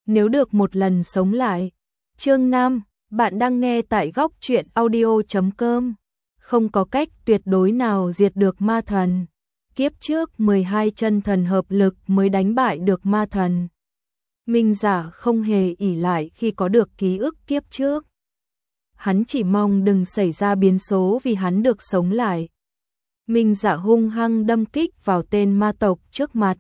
nếu được một lần sống lại. Chương 5, bạn đang nghe tại góc truyện audio.com. Không có cách tuyệt đối nào diệt được ma thần. Kiếp trước 12 chân thần hợp lực mới đánh bại được ma thần. Minh Dạ không hề ỷ lại khi có được ký ức kiếp trước. Hắn chỉ mong đừng xảy ra biến số vì hắn được sống lại. Minh Dạ hung hăng đâm kích vào tên ma tộc trước mặt.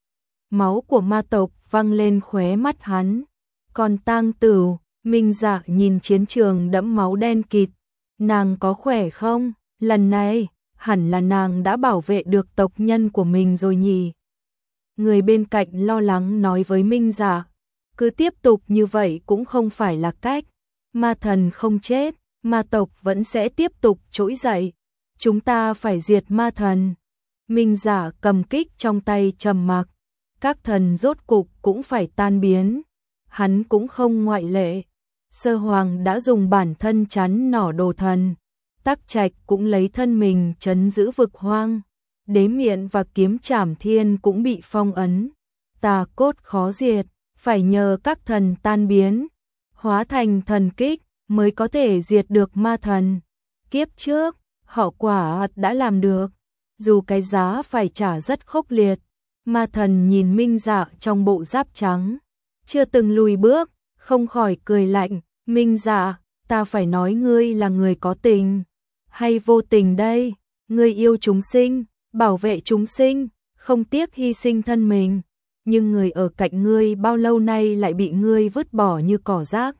Máu của ma tộc văng lên khóe mắt hắn. Còn Tang Tửu, Minh Dạ nhìn chiến trường đẫm máu đen kịt. Nàng có khỏe không? Lần này, hẳn là nàng đã bảo vệ được tộc nhân của mình rồi nhỉ? Người bên cạnh lo lắng nói với Minh Dạ, cứ tiếp tục như vậy cũng không phải là cách. Ma thần không chết, ma tộc vẫn sẽ tiếp tục trỗi dậy. Chúng ta phải diệt ma thần. Minh Dạ cầm kích trong tay trầm mặc. Các thần rốt cục cũng phải tan biến. Hắn cũng không ngoại lệ. Sơ Hoàng đã dùng bản thân chắn nỏ đồ thần. Tắc Trạch cũng lấy thân mình trấn giữ vực hoang. Đế Miện và Kiếm Trảm Thiên cũng bị phong ấn. Tà cốt khó diệt, phải nhờ các thần tan biến, hóa thành thần kích mới có thể diệt được ma thần. Kiếp trước, họ quả đã làm được, dù cái giá phải trả rất khốc liệt. Ma thần nhìn Minh Dạ trong bộ giáp trắng, chưa từng lùi bước, không khỏi cười lạnh. Minh Dạ, ta phải nói ngươi là người có tình hay vô tình đây? Ngươi yêu chúng sinh, bảo vệ chúng sinh, không tiếc hy sinh thân mình, nhưng người ở cạnh ngươi bao lâu nay lại bị ngươi vứt bỏ như cỏ rác.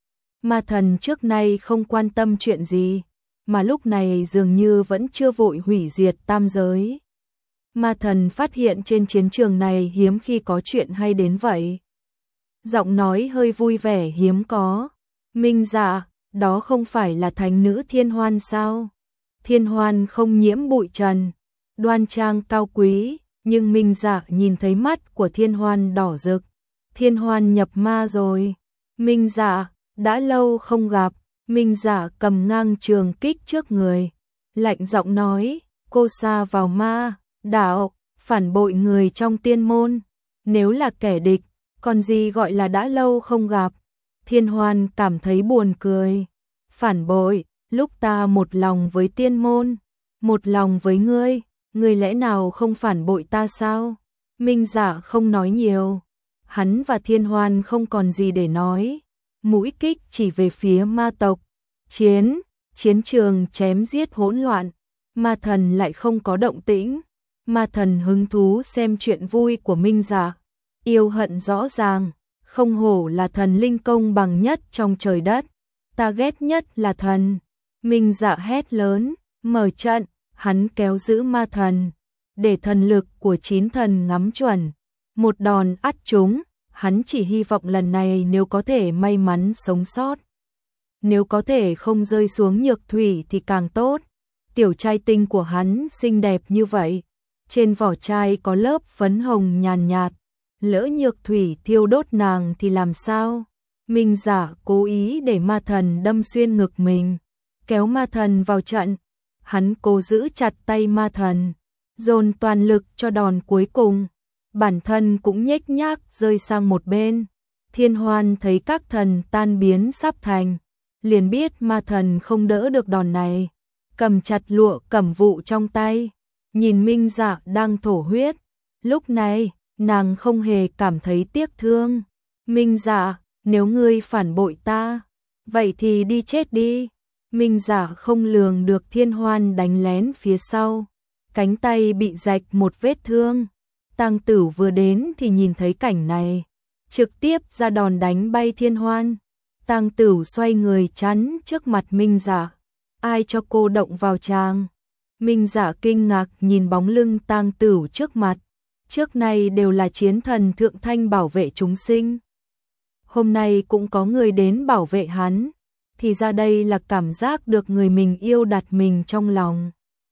Ma thần trước nay không quan tâm chuyện gì, mà lúc này dường như vẫn chưa vội hủy diệt tam giới. Ma thần phát hiện trên chiến trường này hiếm khi có chuyện hay đến vậy. Giọng nói hơi vui vẻ hiếm có. Minh Dạ, đó không phải là thánh nữ Thiên Hoan sao? Thiên Hoan không nhiễm bụi trần, đoan trang cao quý, nhưng Minh Dạ nhìn thấy mắt của Thiên Hoan đỏ rực. Thiên Hoan nhập ma rồi. Minh Dạ, đã lâu không gặp. Minh Dạ cầm ngang trường kích trước người, lạnh giọng nói, cô sa vào ma đạo, phản bội người trong tiên môn. Nếu là kẻ địch, còn gì gọi là đã lâu không gặp? Thiên Hoan cảm thấy buồn cười. Phản bội, lúc ta một lòng với tiên môn, một lòng với ngươi lẽ nào không phản bội ta sao? Minh Dạ không nói nhiều. Hắn và Thiên Hoan không còn gì để nói. Mũi kích chỉ về phía ma tộc. Chiến trường chém giết hỗn loạn. Ma thần lại không có động tĩnh. Ma thần hứng thú xem chuyện vui của Minh Dạ. Yêu hận rõ ràng. Không hổ là thần linh công bằng nhất trong trời đất. Ta ghét nhất là thần. Minh Dạ hét lớn, mở trận. Hắn kéo giữ ma thần, để thần lực của 9 thần ngắm chuẩn. Một đòn ắt trúng, hắn chỉ hy vọng lần này nếu có thể may mắn sống sót. Nếu có thể không rơi xuống nhược thủy thì càng tốt. Tiểu trai tinh của hắn xinh đẹp như vậy. Trên vỏ chai có lớp phấn hồng nhàn nhạt. Lỡ nhược thủy thiêu đốt nàng thì làm sao? Minh Dạ cố ý để ma thần đâm xuyên ngực mình, kéo ma thần vào trận. Hắn cố giữ chặt tay ma thần, dồn toàn lực cho đòn cuối cùng. Bản thân cũng nhếch nhác rơi sang một bên. Thiên Hoan thấy các thần tan biến sắp thành, liền biết ma thần không đỡ được đòn này. Cầm chặt lụa cẩm vụ trong tay, nhìn Minh Dạ đang thổ huyết. Lúc này, nàng không hề cảm thấy tiếc thương. Minh Dạ, nếu ngươi phản bội ta, vậy thì đi chết đi. Minh Dạ không lường được Thiên Hoan đánh lén phía sau, cánh tay bị rạch một vết thương. Tang Tửu vừa đến thì nhìn thấy cảnh này, trực tiếp ra đòn đánh bay Thiên Hoan. Tang Tửu xoay người chắn trước mặt Minh Dạ. Ai cho cô động vào chàng? Minh Dạ kinh ngạc nhìn bóng lưng Tang Tửu trước mặt. Trước nay đều là chiến thần thượng thanh bảo vệ chúng sinh. Hôm nay cũng có người đến bảo vệ hắn. Thì ra đây là cảm giác được người mình yêu đặt mình trong lòng.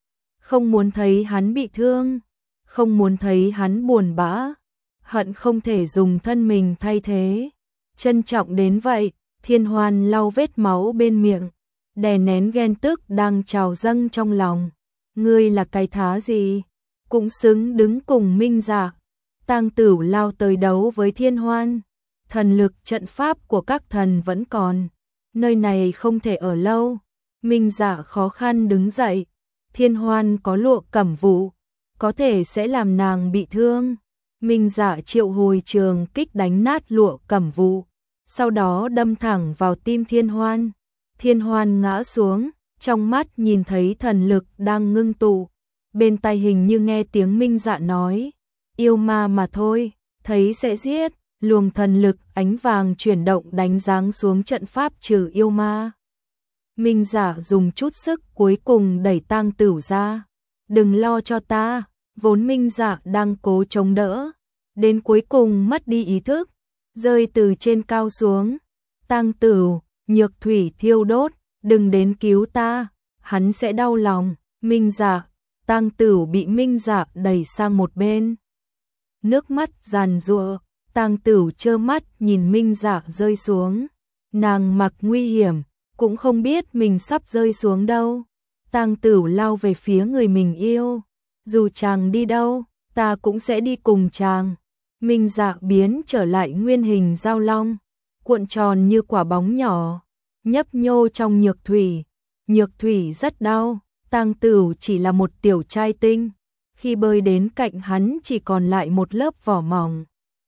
Không muốn thấy hắn bị thương, không muốn thấy hắn buồn bã, hận không thể dùng thân mình thay thế. Trân trọng đến vậy, Thiên Hoan lau vết máu bên miệng, đè nén ghen tức đang trào dâng trong lòng. Ngươi là cái thá gì? Cũng xứng đứng cùng Minh Dạ. Tang Tửu lao tới đấu với Thiên Hoan. thần lực trận pháp của các thần vẫn còn, nơi này không thể ở lâu. Minh Dạ khó khăn đứng dậy, Thiên Hoan có lụa cẩm vụ, có thể sẽ làm nàng bị thương. Minh Dạ triệu hồi trường kích đánh nát lụa cẩm vụ, sau đó đâm thẳng vào tim Thiên Hoan. Thiên Hoan ngã xuống, trong mắt nhìn thấy thần lực đang ngưng tụ, bên tai hình như nghe tiếng Minh Dạ nói, yêu ma mà thôi, thấy sẽ giết. Luồng thần lực ánh vàng chuyển động đánh giáng xuống trận pháp trừ yêu ma. Minh Dạ dùng chút sức cuối cùng đẩy Tang Tửu ra. Đừng lo cho ta, vốn Minh Dạ đang cố chống đỡ, đến cuối cùng mất đi ý thức, rơi từ trên cao xuống. Tang Tửu, nhược thủy thiêu đốt, đừng đến cứu ta, hắn sẽ đau lòng. Minh Dạ, Tang Tửu bị Minh Dạ đẩy sang một bên. Nước mắt giàn giụa, Tang Tửu trơ mắt nhìn Minh Dạ rơi xuống. Nàng mặc nguy hiểm, cũng không biết mình sắp rơi xuống đâu. Tang Tửu lao về phía người mình yêu. Dù chàng đi đâu, ta cũng sẽ đi cùng chàng. Minh Dạ biến trở lại nguyên hình dao long, cuộn tròn như quả bóng nhỏ, nhấp nhô trong nhược thủy. Nhược thủy rất đau, Tang Tửu chỉ là một tiểu trai tinh. Khi bơi đến cạnh hắn chỉ còn lại một lớp vỏ mỏng.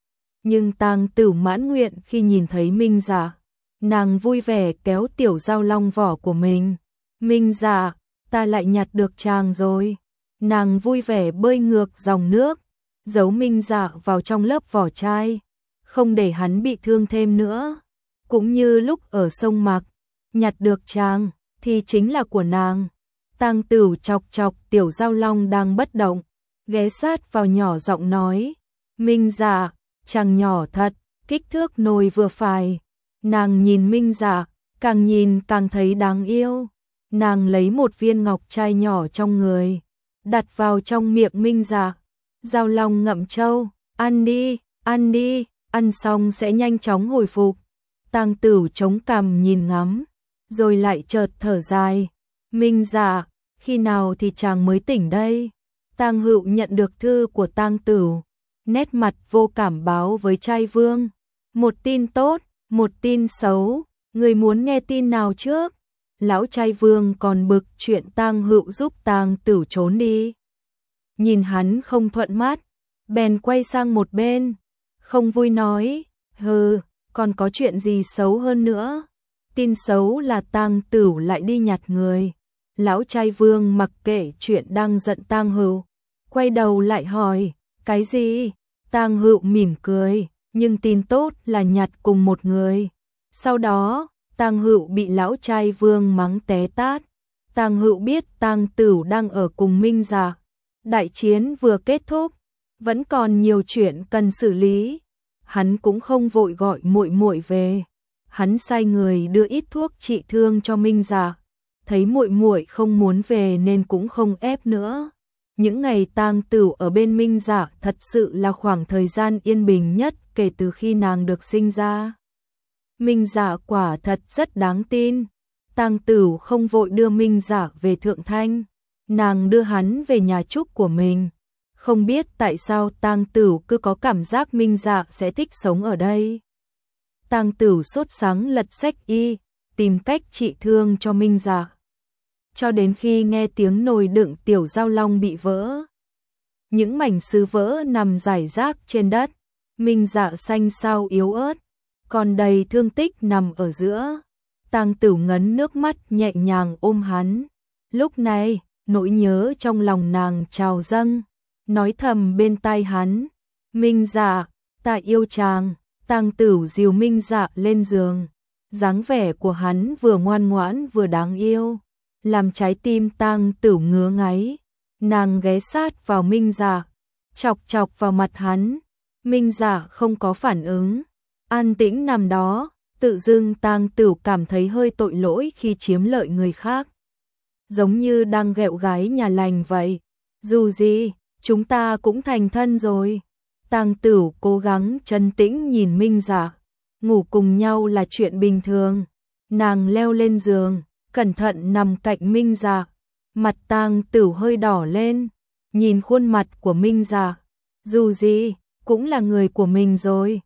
Nhưng Tang Tửu mãn nguyện khi nhìn thấy Minh Dạ. Nàng vui vẻ kéo tiểu dao long vỏ của mình. Minh Dạ, ta lại nhặt được chàng rồi. Nàng vui vẻ bơi ngược dòng nước, giấu Minh Dạ vào trong lớp vỏ chai, không để hắn bị thương thêm nữa. Cũng như lúc ở sông Mạc, nhặt được chàng thì chính là của nàng. Tang Tửu chọc chọc tiểu dao long đang bất động, ghé sát vào nhỏ giọng nói, Minh Dạ, chàng nhỏ thật, kích thước nồi vừa phải. Nàng nhìn Minh Dạ, càng nhìn càng thấy đáng yêu. Nàng lấy một viên ngọc trai nhỏ trong người, đặt vào trong miệng Minh Dạ. Dao long ngậm trâu, ăn đi, ăn đi, ăn xong sẽ nhanh chóng hồi phục. Tang Tửu chống cằm nhìn ngắm, rồi lại chợt thở dài. Minh Dạ, khi nào thì chàng mới tỉnh đây? Tang Hựu nhận được thư của Tang Tửu, nét mặt vô cảm báo với trai vương. Một tin tốt, một tin xấu, người muốn nghe tin nào trước? Lão trai vương còn bực chuyện Tang Hựu giúp Tang Tửu trốn đi. Nhìn hắn không thuận mắt, bèn quay sang một bên, không vui nói, hừ, còn có chuyện gì xấu hơn nữa? Tin xấu là Tang Tửu lại đi nhặt người. Lão trai vương mặc kệ chuyện đang giận Tang Hựu, quay đầu lại hỏi, cái gì? Tang Hựu mỉm cười, nhưng tin tốt là nhặt cùng một người. Sau đó, Tang Hựu bị lão trai vương mắng té tát. Tang Hựu biết Tang Tửu đang ở cùng Minh Dạ. Đại chiến vừa kết thúc, vẫn còn nhiều chuyện cần xử lý. Hắn cũng không vội gọi muội muội về. Hắn sai người đưa ít thuốc trị thương cho Minh Dạ. Thấy muội muội không muốn về nên cũng không ép nữa. Những ngày Tang Tửu ở bên Minh Dạ thật sự là khoảng thời gian yên bình nhất kể từ khi nàng được sinh ra. Minh Dạ quả thật rất đáng tin. Tang Tửu không vội đưa Minh Dạ về Thượng Thanh, nàng đưa hắn về nhà trúc của mình. Không biết tại sao Tang Tửu cứ có cảm giác Minh Dạ sẽ thích sống ở đây. Tang Tửu sốt sắng lật sách y, tìm cách trị thương cho Minh Dạ. Cho đến khi nghe tiếng nồi đựng tiểu dao long bị vỡ. Những mảnh sứ vỡ nằm rải rác trên đất. Minh Dạ xanh xao yếu ớt, còn đầy thương tích nằm ở giữa. Tang Tửu ngấn nước mắt nhẹ nhàng ôm hắn. Lúc này, nỗi nhớ trong lòng nàng trào dâng, nói thầm bên tai hắn, Minh Dạ, ta yêu chàng. Tang Tửu dìu Minh Dạ lên giường, dáng vẻ của hắn vừa ngoan ngoãn vừa đáng yêu, làm trái tim Tang Tửu ngứa ngáy. Nàng ghé sát vào Minh Dạ, chọc chọc vào mặt hắn. Minh Dạ không có phản ứng, an tĩnh nằm đó. Tự dưng Tang Tửu cảm thấy hơi tội lỗi khi chiếm lợi người khác, giống như đang ghẹo gái nhà lành vậy. Dù gì, chúng ta cũng thành thân rồi. Tang Tửu cố gắng trấn tĩnh nhìn Minh Dạ, ngủ cùng nhau là chuyện bình thường. Nàng leo lên giường, cẩn thận nằm cạnh Minh Dạ. Mặt Tang Tửu hơi đỏ lên, nhìn khuôn mặt của Minh Dạ. Dù gì, cũng là người của mình rồi.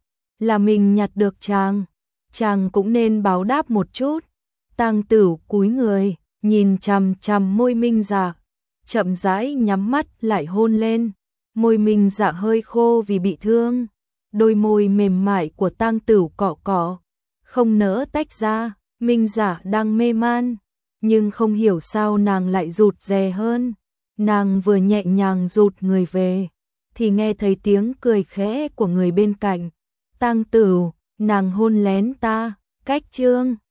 là mình nhặt được chàng cũng nên báo đáp một chút. Tang Tửu cúi người, nhìn chằm chằm môi Minh Dạ, chậm rãi nhắm mắt lại hôn lên. Môi Minh Dạ hơi khô vì bị thương, đôi môi mềm mại của Tang Tửu cọ cọ, không nỡ tách ra. Minh Dạ đang mê man, nhưng không hiểu sao nàng lại rụt rè hơn. Nàng vừa nhẹ nhàng rụt người về, thì nghe thấy tiếng cười khẽ của người bên cạnh. Tang Tửu, nàng hôn lén ta, cách chương.